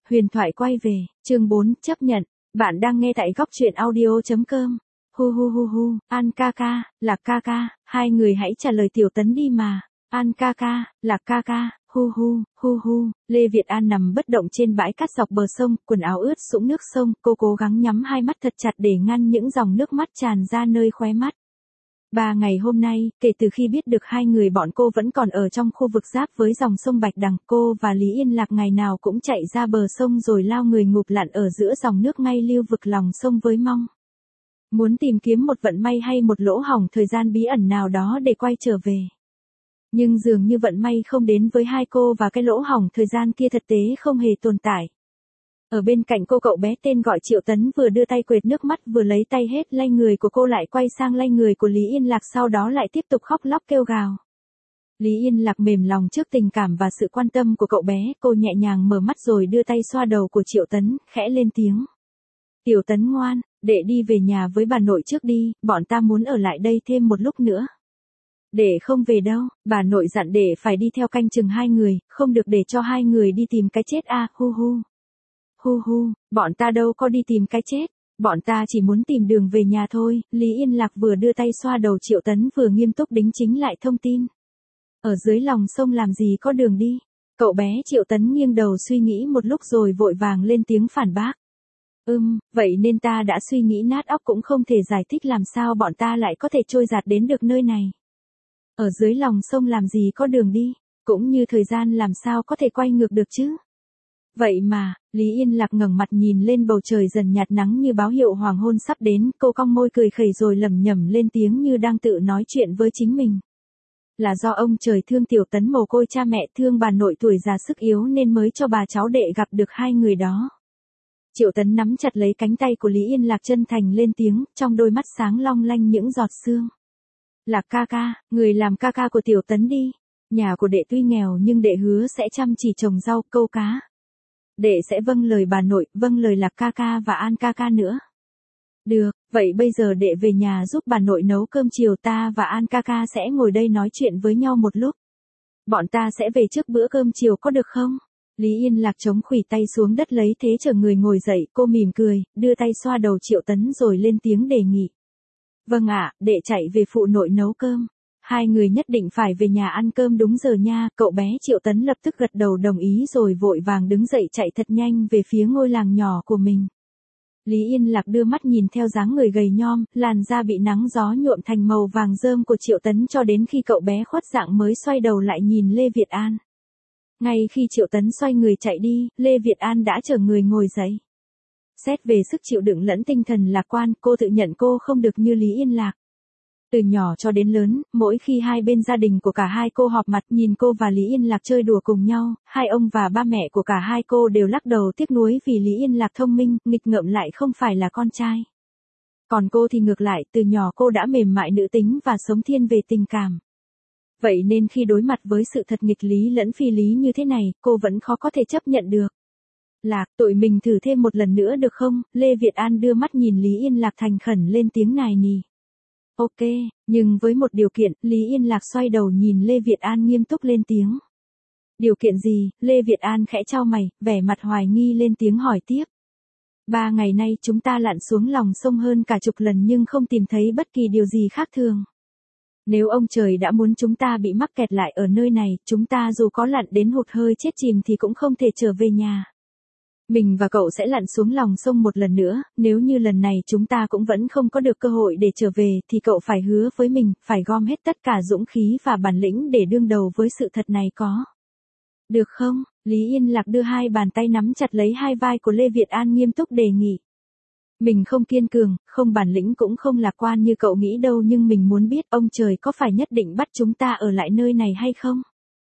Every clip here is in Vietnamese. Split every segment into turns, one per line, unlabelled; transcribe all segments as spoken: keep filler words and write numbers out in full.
Huyền thoại quay về, chương bốn, chấp nhận. Bạn đang nghe tại góc truyện audio.com. Hu hu hu hu, An ca ca, Lạc ca ca, hai người hãy trả lời Tiểu Tấn đi mà. An ca ca, Lạc ca ca, hu hu, hu hu. Lê Việt An nằm bất động trên bãi cát dọc bờ sông, quần áo ướt sũng nước sông, cô cố gắng nhắm hai mắt thật chặt để ngăn những dòng nước mắt tràn ra nơi khóe mắt. Ba ngày hôm nay, kể từ khi biết được hai người bọn cô vẫn còn ở trong khu vực giáp với dòng sông Bạch Đằng, cô và Lý Yên Lạc ngày nào cũng chạy ra bờ sông rồi lao người ngụp lặn ở giữa dòng nước ngay lưu vực lòng sông với mong muốn tìm kiếm một vận may hay một lỗ hổng thời gian bí ẩn nào đó để quay trở về. Nhưng dường như vận may không đến với hai cô và cái lỗ hổng thời gian kia thực tế không hề tồn tại. Ở bên cạnh cô cậu bé tên gọi Triệu Tấn vừa đưa tay quệt nước mắt vừa lấy tay hết lay người của cô lại quay sang lay người của Lý Yên Lạc sau đó lại tiếp tục khóc lóc kêu gào. Lý Yên Lạc mềm lòng trước tình cảm và sự quan tâm của cậu bé, cô nhẹ nhàng mở mắt rồi đưa tay xoa đầu của Triệu Tấn, khẽ lên tiếng. Tiểu Tấn ngoan, đệ đi về nhà với bà nội trước đi, bọn ta muốn ở lại đây thêm một lúc nữa. Đệ không về đâu, bà nội dặn đệ phải đi theo canh chừng hai người, không được để cho hai người đi tìm cái chết a, hu hu. Hu hu, bọn ta đâu có đi tìm cái chết, bọn ta chỉ muốn tìm đường về nhà thôi. Lý Yên Lạc vừa đưa tay xoa đầu Triệu Tấn vừa nghiêm túc đính chính lại thông tin. Ở dưới lòng sông làm gì có đường đi? Cậu bé Triệu Tấn nghiêng đầu suy nghĩ một lúc rồi vội vàng lên tiếng phản bác. Ừm, vậy nên ta đã suy nghĩ nát óc cũng không thể giải thích làm sao bọn ta lại có thể trôi dạt đến được nơi này. Ở dưới lòng sông làm gì có đường đi, cũng như thời gian làm sao có thể quay ngược được chứ? Vậy mà, Lý Yên Lạc ngẩng mặt nhìn lên bầu trời dần nhạt nắng như báo hiệu hoàng hôn sắp đến, cô cong môi cười khẩy rồi lẩm nhẩm lên tiếng như đang tự nói chuyện với chính mình. Là do ông trời thương Tiểu Tấn mồ côi cha mẹ, thương bà nội tuổi già sức yếu nên mới cho bà cháu đệ gặp được hai người đó. Triệu Tấn nắm chặt lấy cánh tay của Lý Yên Lạc chân thành lên tiếng, trong đôi mắt sáng long lanh những giọt sương. Lạc ca ca, người làm ca ca của Tiểu Tấn đi. Nhà của đệ tuy nghèo nhưng đệ hứa sẽ chăm chỉ trồng rau, câu cá. Đệ sẽ vâng lời bà nội, vâng lời Lạc ca ca và An ca ca nữa. Được, vậy bây giờ đệ về nhà giúp bà nội nấu cơm chiều, ta và An ca ca sẽ ngồi đây nói chuyện với nhau một lúc. Bọn ta sẽ về trước bữa cơm chiều có được không? Lý Yên Lạc chống khuỷu tay xuống đất lấy thế chờ người ngồi dậy, cô mỉm cười, đưa tay xoa đầu Triệu Tấn rồi lên tiếng đề nghị. Vâng ạ, đệ chạy về phụ nội nấu cơm. Hai người nhất định phải về nhà ăn cơm đúng giờ nha. Cậu bé Triệu Tấn lập tức gật đầu đồng ý rồi vội vàng đứng dậy chạy thật nhanh về phía ngôi làng nhỏ của mình. Lý Yên Lạc đưa mắt nhìn theo dáng người gầy nhom, làn da bị nắng gió nhuộm thành màu vàng rơm của Triệu Tấn cho đến khi cậu bé khuất dạng mới xoay đầu lại nhìn Lê Việt An. Ngay khi Triệu Tấn xoay người chạy đi, Lê Việt An đã chở người ngồi dậy. Xét về sức chịu đựng lẫn tinh thần lạc quan, cô tự nhận cô không được như Lý Yên Lạc. Từ nhỏ cho đến lớn, mỗi khi hai bên gia đình của cả hai cô họp mặt nhìn cô và Lý Yên Lạc chơi đùa cùng nhau, hai ông và ba mẹ của cả hai cô đều lắc đầu tiếc nuối vì Lý Yên Lạc thông minh, nghịch ngợm lại không phải là con trai. Còn cô thì ngược lại, từ nhỏ cô đã mềm mại nữ tính và sống thiên về tình cảm. Vậy nên khi đối mặt với sự thật nghịch lý lẫn phi lý như thế này, cô vẫn khó có thể chấp nhận được. Lạc, tụi mình thử thêm một lần nữa được không? Lê Việt An đưa mắt nhìn Lý Yên Lạc thành khẩn lên tiếng nài nỉ. Ok, nhưng với một điều kiện, Lý Yên Lạc xoay đầu nhìn Lê Việt An nghiêm túc lên tiếng. Điều kiện gì? Lê Việt An khẽ chau mày, vẻ mặt hoài nghi lên tiếng hỏi tiếp. Ba ngày nay chúng ta lặn xuống lòng sông hơn cả chục lần nhưng không tìm thấy bất kỳ điều gì khác thường. Nếu ông trời đã muốn chúng ta bị mắc kẹt lại ở nơi này, chúng ta dù có lặn đến hụt hơi chết chìm thì cũng không thể trở về nhà. Mình và cậu sẽ lặn xuống lòng sông một lần nữa, nếu như lần này chúng ta cũng vẫn không có được cơ hội để trở về thì cậu phải hứa với mình, phải gom hết tất cả dũng khí và bản lĩnh để đương đầu với sự thật này có. Được không? Lý Yên Lạc đưa hai bàn tay nắm chặt lấy hai vai của Lê Việt An nghiêm túc đề nghị. Mình không kiên cường, không bản lĩnh cũng không lạc quan như cậu nghĩ đâu nhưng mình muốn biết ông trời có phải nhất định bắt chúng ta ở lại nơi này hay không?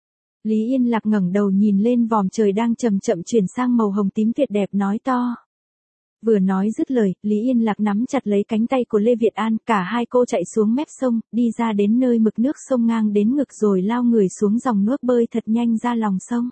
Lý Yên Lạc ngẩng đầu nhìn lên vòm trời đang chậm chậm chuyển sang màu hồng tím tuyệt đẹp nói to. Vừa nói dứt lời, Lý Yên Lạc nắm chặt lấy cánh tay của Lê Việt An, cả hai cô chạy xuống mép sông, đi ra đến nơi mực nước sông ngang đến ngực rồi lao người xuống dòng nước bơi thật nhanh ra lòng sông.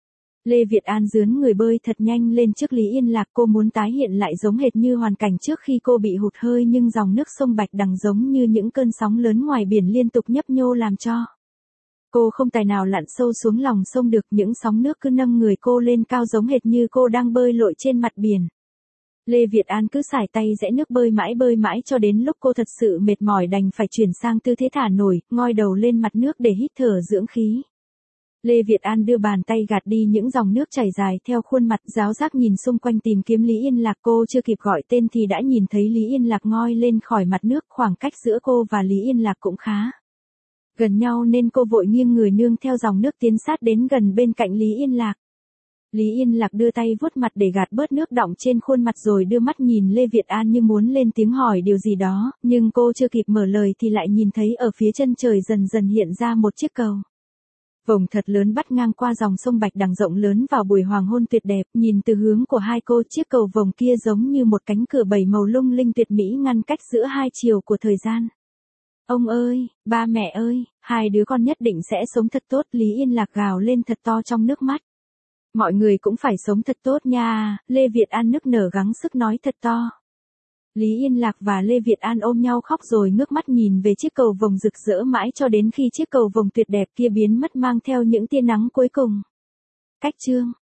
Lê Việt An dướn người bơi thật nhanh lên trước Lý Yên Lạc, cô muốn tái hiện lại giống hệt như hoàn cảnh trước khi cô bị hụt hơi nhưng dòng nước sông Bạch Đằng giống như những cơn sóng lớn ngoài biển liên tục nhấp nhô làm cho Cô không tài nào lặn sâu xuống lòng sông được, những sóng nước cứ nâng người cô lên cao giống hệt như cô đang bơi lội trên mặt biển. Lê Việt An cứ sải tay rẽ nước bơi mãi bơi mãi cho đến lúc cô thật sự mệt mỏi đành phải chuyển sang tư thế thả nổi, ngoi đầu lên mặt nước để hít thở dưỡng khí. Lê Việt An đưa bàn tay gạt đi những dòng nước chảy dài theo khuôn mặt, giáo giác nhìn xung quanh tìm kiếm Lý Yên Lạc. Cô chưa kịp gọi tên thì đã nhìn thấy Lý Yên Lạc ngoi lên khỏi mặt nước, khoảng cách giữa cô và Lý Yên Lạc cũng khá gần nhau nên cô vội nghiêng người nương theo dòng nước tiến sát đến gần bên cạnh Lý Yên Lạc. Lý Yên Lạc đưa tay vuốt mặt để gạt bớt nước đọng trên khuôn mặt rồi đưa mắt nhìn Lê Việt An như muốn lên tiếng hỏi điều gì đó, nhưng cô chưa kịp mở lời thì lại nhìn thấy ở phía chân trời dần dần hiện ra một chiếc cầu vồng thật lớn bắt ngang qua dòng sông Bạch Đằng rộng lớn vào buổi hoàng hôn tuyệt đẹp. Nhìn từ hướng của hai cô, chiếc cầu vồng kia giống như một cánh cửa bảy màu lung linh tuyệt mỹ ngăn cách giữa hai chiều của thời gian. Ông ơi, ba mẹ ơi, hai đứa con nhất định sẽ sống thật tốt, Lý Yên Lạc gào lên thật to trong nước mắt. Mọi người cũng phải sống thật tốt nha, Lê Việt An nức nở gắng sức nói thật to. Lý Yên Lạc và Lê Việt An ôm nhau khóc rồi ngước mắt nhìn về chiếc cầu vồng rực rỡ mãi cho đến khi chiếc cầu vồng tuyệt đẹp kia biến mất mang theo những tia nắng cuối cùng. Cách chương